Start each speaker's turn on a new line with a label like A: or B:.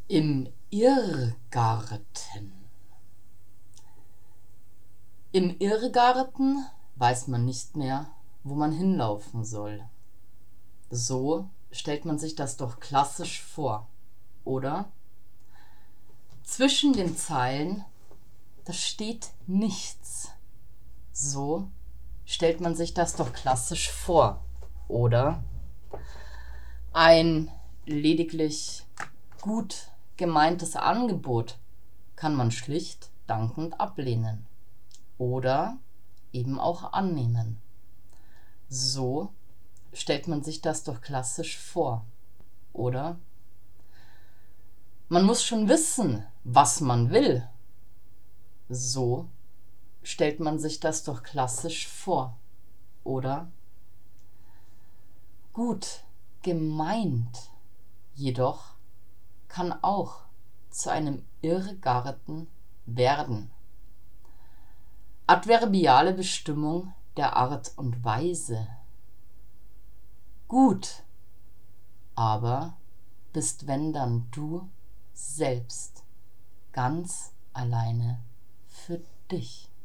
A: Im Irrgarten. Im Irrgarten weiß man nicht mehr, wo man hinlaufen soll. So stellt man sich das doch klassisch vor, oder? Zwischen den Zeilen, da steht nichts. So stellt man sich das doch klassisch vor, oder? Ein lediglich gut gemeintes Angebot kann man schlicht dankend ablehnen oder eben auch annehmen. So stellt man sich das doch klassisch vor, oder? Man muss schon wissen, was man will. So stellt man sich das doch klassisch vor, oder? Gut gemeint jedoch kann auch zu einem Irrgarten werden. Adverbiale Bestimmung der Art und Weise. Gut, aber bist wenn dann du selbst ganz alleine für dich.